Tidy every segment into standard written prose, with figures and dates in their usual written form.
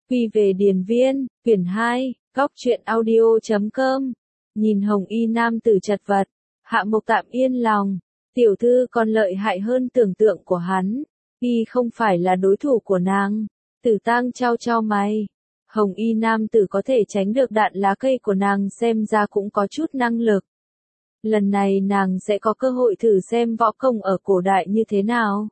Quy về điền viên, quyển 2, góc truyện audio.com. Nhìn Hồng Y nam tử chật vật, Hạ Mộc tạm yên lòng, tiểu thư còn lợi hại hơn tưởng tượng của hắn, y không phải là đối thủ của nàng. Tử Tang trao cho mày, Hồng Y nam tử có thể tránh được đạn lá cây của nàng xem ra cũng có chút năng lực. Lần này nàng sẽ có cơ hội thử xem võ công ở cổ đại như thế nào.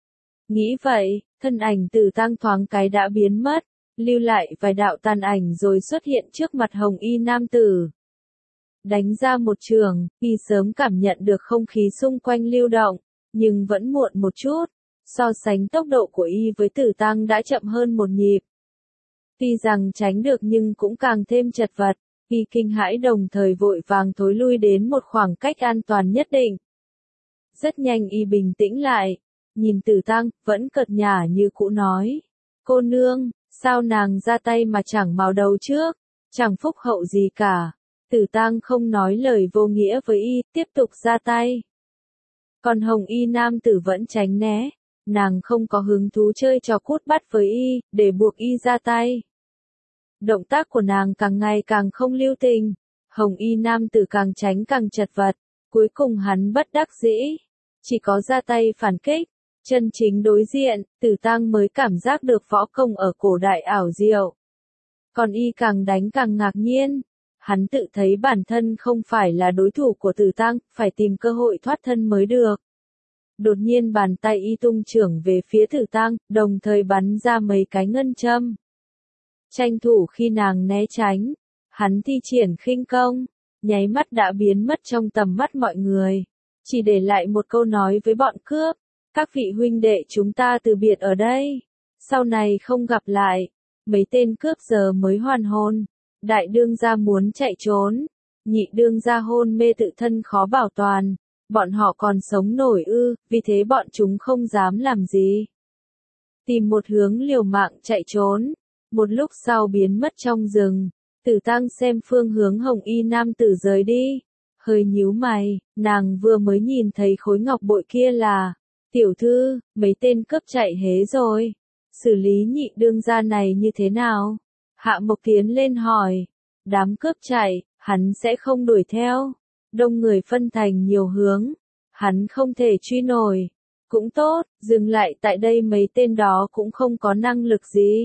Nghĩ vậy, thân ảnh Tử Tang thoáng cái đã biến mất, lưu lại vài đạo tàn ảnh rồi xuất hiện trước mặt Hồng Y nam tử. Đánh ra một trường, y sớm cảm nhận được không khí xung quanh lưu động, nhưng vẫn muộn một chút, so sánh tốc độ của y với Tử Tang đã chậm hơn một nhịp. Tuy rằng tránh được nhưng cũng càng thêm chật vật, y kinh hãi đồng thời vội vàng thối lui đến một khoảng cách an toàn nhất định. Rất nhanh y bình tĩnh lại, nhìn Tử Tang, vẫn cợt nhả như cũ nói, cô nương, sao nàng ra tay mà chẳng mào đầu trước, chẳng phúc hậu gì cả. Tử Tang không nói lời vô nghĩa với y, tiếp tục ra tay. Còn Hồng Y nam tử vẫn tránh né, nàng không có hứng thú chơi trò cút bắt với y, để buộc y ra tay. Động tác của nàng càng ngày càng không lưu tình, Hồng Y nam tử càng tránh càng chật vật, cuối cùng hắn bất đắc dĩ, chỉ có ra tay phản kích. Chân chính đối diện, Tử Tang mới cảm giác được võ công ở cổ đại ảo diệu. Còn y càng đánh càng ngạc nhiên, hắn tự thấy bản thân không phải là đối thủ của Tử Tang, phải tìm cơ hội thoát thân mới được. Đột nhiên bàn tay y tung chưởng về phía Tử Tang, đồng thời bắn ra mấy cái ngân châm. Tranh thủ khi nàng né tránh, hắn thi triển khinh công, nháy mắt đã biến mất trong tầm mắt mọi người, chỉ để lại một câu nói với bọn cướp. Các vị huynh đệ chúng ta từ biệt ở đây, sau này không gặp lại. Mấy tên cướp giờ mới hoàn hồn, đại đương gia muốn chạy trốn, nhị đương gia hôn mê tự thân khó bảo toàn, bọn họ còn sống nổi ư, vì thế bọn chúng không dám làm gì. Tìm một hướng liều mạng chạy trốn, một lúc sau biến mất trong rừng. Tử Tang xem phương hướng Hồng Y nam tử rời đi, hơi nhíu mày, nàng vừa mới nhìn thấy khối ngọc bội kia là, tiểu thư, mấy tên cướp chạy hế rồi, xử lý nhị đương gia này như thế nào? Hạ Mộc tiến lên hỏi, đám cướp chạy, hắn sẽ không đuổi theo, đông người phân thành nhiều hướng, hắn không thể truy nổi, cũng tốt, dừng lại tại đây mấy tên đó cũng không có năng lực gì.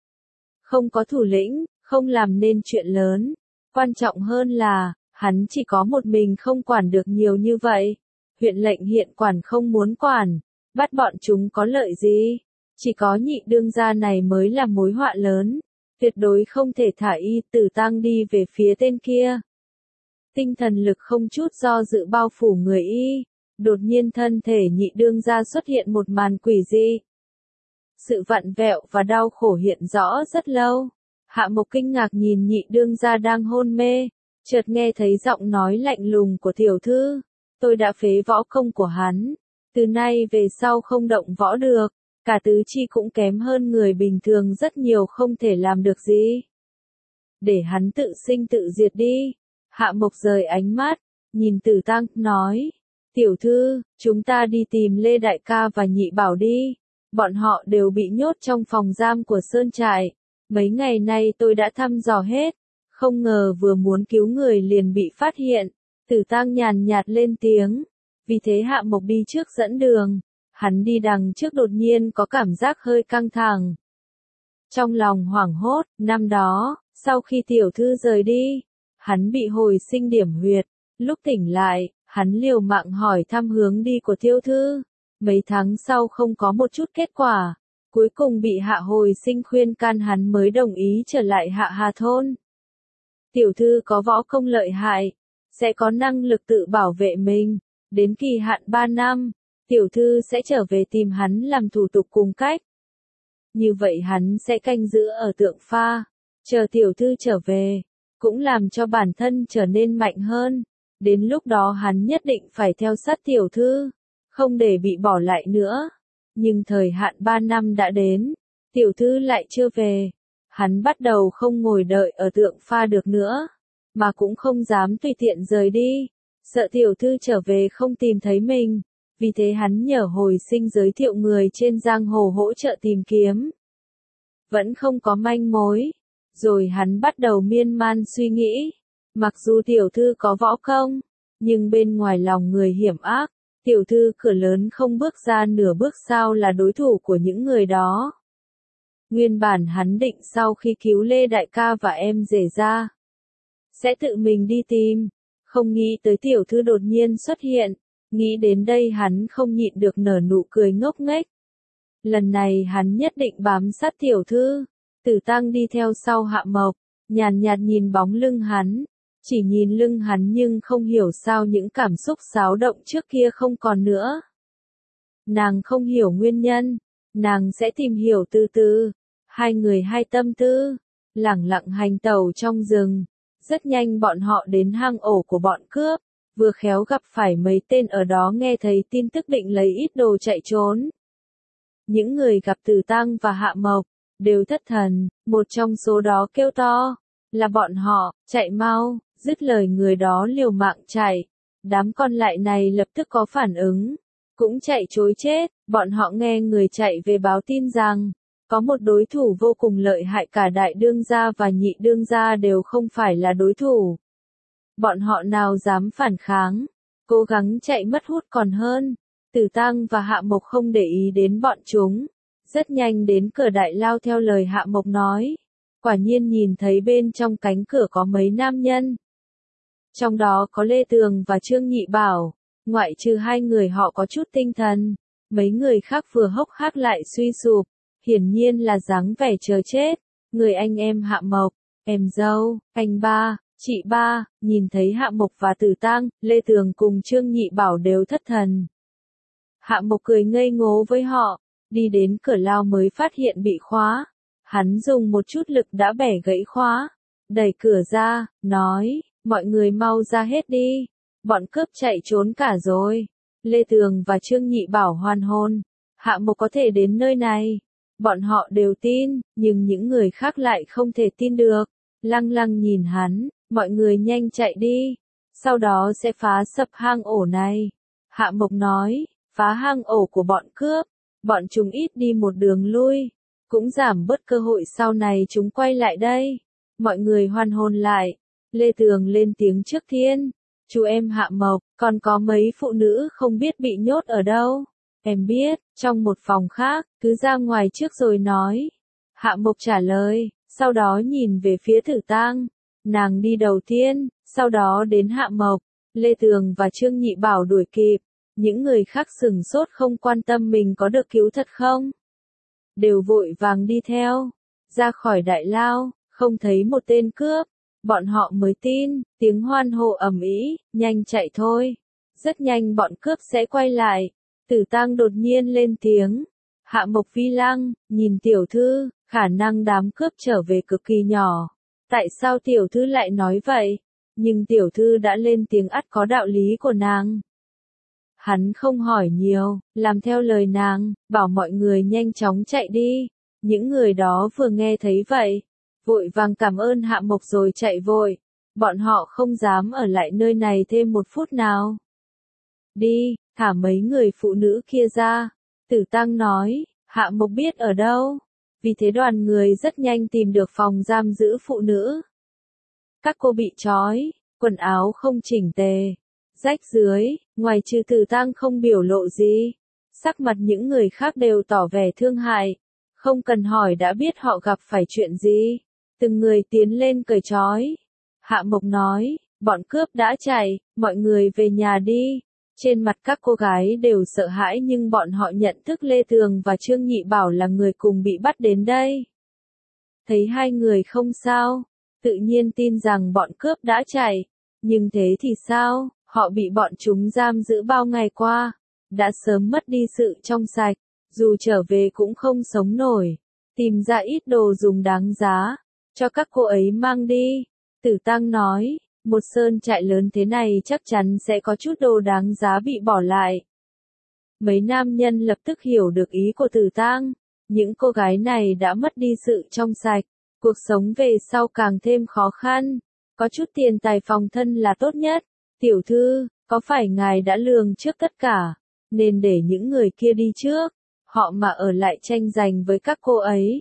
Không có thủ lĩnh, không làm nên chuyện lớn, quan trọng hơn là, hắn chỉ có một mình không quản được nhiều như vậy. Huyện lệnh hiện quản không muốn quản, bắt bọn chúng có lợi gì, chỉ có nhị đương gia này mới là mối họa lớn, tuyệt đối không thể thả y. Tử Tang đi về phía tên kia. Tinh thần lực không chút do dự bao phủ người y, đột nhiên thân thể nhị đương gia xuất hiện một màn quỷ dị. Sự vặn vẹo và đau khổ hiện rõ rất lâu, Hạ Mộc kinh ngạc nhìn nhị đương gia đang hôn mê, chợt nghe thấy giọng nói lạnh lùng của tiểu thư. Tôi đã phế võ công của hắn, từ nay về sau không động võ được, cả tứ chi cũng kém hơn người bình thường rất nhiều, không thể làm được gì. Để hắn tự sinh tự diệt đi. Hạ Mộc rời ánh mắt, nhìn Tử Tang, nói, tiểu thư, chúng ta đi tìm Lê Đại ca và Nhị Bảo đi, bọn họ đều bị nhốt trong phòng giam của Sơn Trại, mấy ngày nay tôi đã thăm dò hết, không ngờ vừa muốn cứu người liền bị phát hiện. Tử Tang nhàn nhạt lên tiếng, vì thế Hạ Mộc đi trước dẫn đường, hắn đi đằng trước đột nhiên có cảm giác hơi căng thẳng. Trong lòng hoảng hốt, năm đó, sau khi tiểu thư rời đi, hắn bị hồi sinh điểm huyệt, lúc tỉnh lại, hắn liều mạng hỏi thăm hướng đi của tiểu thư, mấy tháng sau không có một chút kết quả, cuối cùng bị Hạ hồi sinh khuyên can hắn mới đồng ý trở lại Hạ Hà thôn. Tiểu thư có võ công lợi hại, sẽ có năng lực tự bảo vệ mình, đến kỳ hạn 3 năm, tiểu thư sẽ trở về tìm hắn làm thủ tục cùng cách. Như vậy hắn sẽ canh giữ ở Tượng Pha, chờ tiểu thư trở về, cũng làm cho bản thân trở nên mạnh hơn, đến lúc đó hắn nhất định phải theo sát tiểu thư, không để bị bỏ lại nữa. Nhưng thời hạn 3 năm đã đến, tiểu thư lại chưa về, hắn bắt đầu không ngồi đợi ở Tượng Pha được nữa, mà cũng không dám tùy tiện rời đi, sợ tiểu thư trở về không tìm thấy mình, vì thế hắn nhờ hồi sinh giới thiệu người trên giang hồ hỗ trợ tìm kiếm. vẫn không có manh mối. Rồi hắn bắt đầu miên man suy nghĩ, mặc dù tiểu thư có võ công, nhưng bên ngoài lòng người hiểm ác, tiểu thư cửa lớn không bước ra nửa bước sao là đối thủ của những người đó. Nguyên bản hắn định sau khi cứu Lê Đại ca và em rể ra, sẽ tự mình đi tìm, không nghĩ tới tiểu thư đột nhiên xuất hiện, nghĩ đến đây hắn không nhịn được nở nụ cười ngốc nghếch. Lần này hắn nhất định bám sát tiểu thư. Tử Tăng đi theo sau Hạ Mộc, nhàn nhạt nhìn bóng lưng hắn, chỉ nhìn lưng hắn nhưng không hiểu sao những cảm xúc xáo động trước kia không còn nữa. Nàng không hiểu nguyên nhân, nàng sẽ tìm hiểu từ từ. Hai người hai tâm tư, lẳng lặng hành tẩu trong rừng. Rất nhanh bọn họ đến hang ổ của bọn cướp, vừa khéo gặp phải mấy tên ở đó nghe thấy tin tức định lấy ít đồ chạy trốn. Những người gặp Tử Tăng và Hạ Mộc đều thất thần, một trong số đó kêu to, là bọn họ, chạy mau, dứt lời người đó liều mạng chạy. Đám còn lại này lập tức có phản ứng, cũng chạy trối chết, bọn họ nghe người chạy về báo tin rằng, có một đối thủ vô cùng lợi hại, cả đại đương gia và nhị đương gia đều không phải là đối thủ. Bọn họ nào dám phản kháng, cố gắng chạy mất hút còn hơn. Tử Tăng và Hạ Mộc không để ý đến bọn chúng, rất nhanh đến cửa đại lao theo lời Hạ Mộc nói. Quả nhiên nhìn thấy bên trong cánh cửa có mấy nam nhân. Trong đó có Lê Tường và Trương Nhị Bảo, ngoại trừ hai người họ có chút tinh thần, mấy người khác vừa hốc hác lại suy sụp, hiển nhiên là dáng vẻ chờ chết. Người anh em Hạ Mộc, em dâu, anh ba, chị ba, nhìn thấy Hạ Mộc và Tử Tăng, Lê Tường cùng Trương Nhị Bảo đều thất thần. Hạ Mộc cười ngây ngố với họ, đi đến cửa lao mới phát hiện bị khóa. Hắn dùng một chút lực đã bẻ gãy khóa, đẩy cửa ra, nói, mọi người mau ra hết đi, bọn cướp chạy trốn cả rồi. Lê Tường và Trương Nhị Bảo hoan hôn, Hạ Mộc có thể đến nơi này. Bọn họ đều tin, nhưng những người khác lại không thể tin được. Lăng lăng nhìn hắn, mọi người nhanh chạy đi, sau đó sẽ phá sập hang ổ này. Hạ Mộc nói, phá hang ổ của bọn cướp, bọn chúng ít đi một đường lui, cũng giảm bớt cơ hội sau này chúng quay lại đây. Mọi người hoan hôn lại, Lê Tường lên tiếng trước tiên, chú em Hạ Mộc, còn có mấy phụ nữ không biết bị nhốt ở đâu. Em biết, trong một phòng khác, cứ ra ngoài trước rồi nói. Hạ Mộc trả lời, sau đó nhìn về phía Tử Tăng. Nàng đi đầu tiên, sau đó đến Hạ Mộc, Lê Tường và Trương Nhị Bảo đuổi kịp. Những người khác sửng sốt không quan tâm mình có được cứu thật không. Đều vội vàng đi theo. Ra khỏi đại lao, không thấy một tên cướp. Bọn họ mới tin, tiếng hoan hô ầm ĩ, nhanh chạy thôi. Rất nhanh bọn cướp sẽ quay lại. Tử Tăng đột nhiên lên tiếng. Hạ Mộc vi lăng, nhìn tiểu thư, khả năng đám cướp trở về cực kỳ nhỏ. Tại sao tiểu thư lại nói vậy? Nhưng tiểu thư đã lên tiếng ắt có đạo lý của nàng. Hắn không hỏi nhiều, làm theo lời nàng, bảo mọi người nhanh chóng chạy đi. Những người đó vừa nghe thấy vậy, vội vàng cảm ơn Hạ Mộc rồi chạy vội. Bọn họ không dám ở lại nơi này thêm một phút nào. Đi, thả mấy người phụ nữ kia ra. Tử Tăng nói, Hạ Mộc biết ở đâu. Vì thế đoàn người rất nhanh tìm được phòng giam giữ phụ nữ. Các cô bị trói, quần áo không chỉnh tề, rách rưới, ngoài trừ Tử Tăng không biểu lộ gì. Sắc mặt những người khác đều tỏ vẻ thương hại. Không cần hỏi đã biết họ gặp phải chuyện gì. Từng người tiến lên cởi trói. Hạ Mộc nói, bọn cướp đã chạy, mọi người về nhà đi. Trên mặt các cô gái đều sợ hãi nhưng bọn họ nhận thức Lê Tường và Trương Nhị Bảo là người cùng bị bắt đến đây. Thấy hai người không sao, tự nhiên tin rằng bọn cướp đã chạy. Nhưng thế thì sao, họ bị bọn chúng giam giữ bao ngày qua, đã sớm mất đi sự trong sạch, dù trở về cũng không sống nổi. Tìm ra ít đồ dùng đáng giá, cho các cô ấy mang đi. Tử Tăng nói, một sơn trại lớn thế này chắc chắn sẽ có chút đồ đáng giá bị bỏ lại. Mấy nam nhân lập tức hiểu được ý của Tử Tăng. Những cô gái này đã mất đi sự trong sạch, cuộc sống về sau càng thêm khó khăn. Có chút tiền tài phòng thân là tốt nhất. Tiểu thư, có phải ngài đã lường trước tất cả, nên để những người kia đi trước, họ mà ở lại tranh giành với các cô ấy,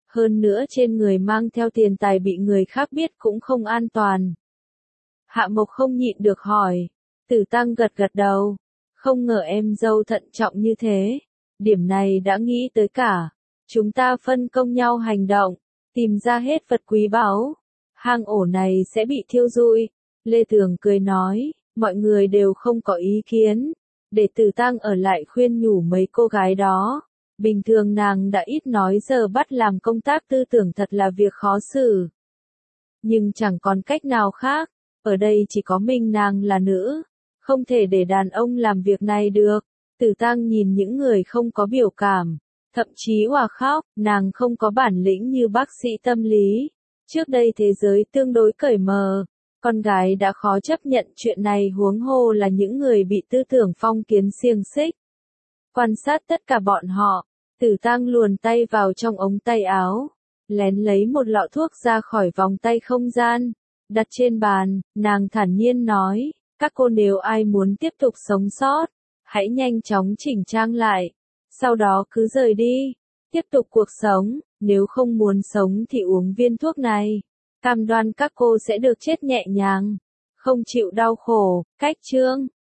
Hơn nữa trên người mang theo tiền tài bị người khác biết cũng không an toàn. Hạ Mộc không nhịn được hỏi. Tử Tăng gật gật đầu. Không ngờ em dâu thận trọng như thế. Điểm này đã nghĩ tới cả. Chúng ta phân công nhau hành động, tìm ra hết vật quý báu. Hang ổ này sẽ bị thiêu rụi. Lê Thường cười nói, mọi người đều không có ý kiến. Để Tử Tăng ở lại khuyên nhủ mấy cô gái đó. Bình thường nàng đã ít nói, giờ bắt làm công tác tư tưởng thật là việc khó xử. Nhưng chẳng còn cách nào khác, ở đây chỉ có mình nàng là nữ, không thể để đàn ông làm việc này được. Tử Tăng nhìn những người không có biểu cảm, thậm chí òa khóc, nàng không có bản lĩnh như bác sĩ tâm lý. Trước đây thế giới tương đối cởi mở, con gái đã khó chấp nhận chuyện này, huống hồ là những người bị tư tưởng phong kiến xiềng xích. Quan sát tất cả bọn họ, Tử Tăng luồn tay vào trong ống tay áo, lén lấy một lọ thuốc ra khỏi vòng tay không gian, đặt trên bàn, nàng thản nhiên nói, các cô nếu ai muốn tiếp tục sống sót, hãy nhanh chóng chỉnh trang lại, sau đó cứ rời đi, tiếp tục cuộc sống, nếu không muốn sống thì uống viên thuốc này, cam đoan các cô sẽ được chết nhẹ nhàng, không chịu đau khổ. Cách chương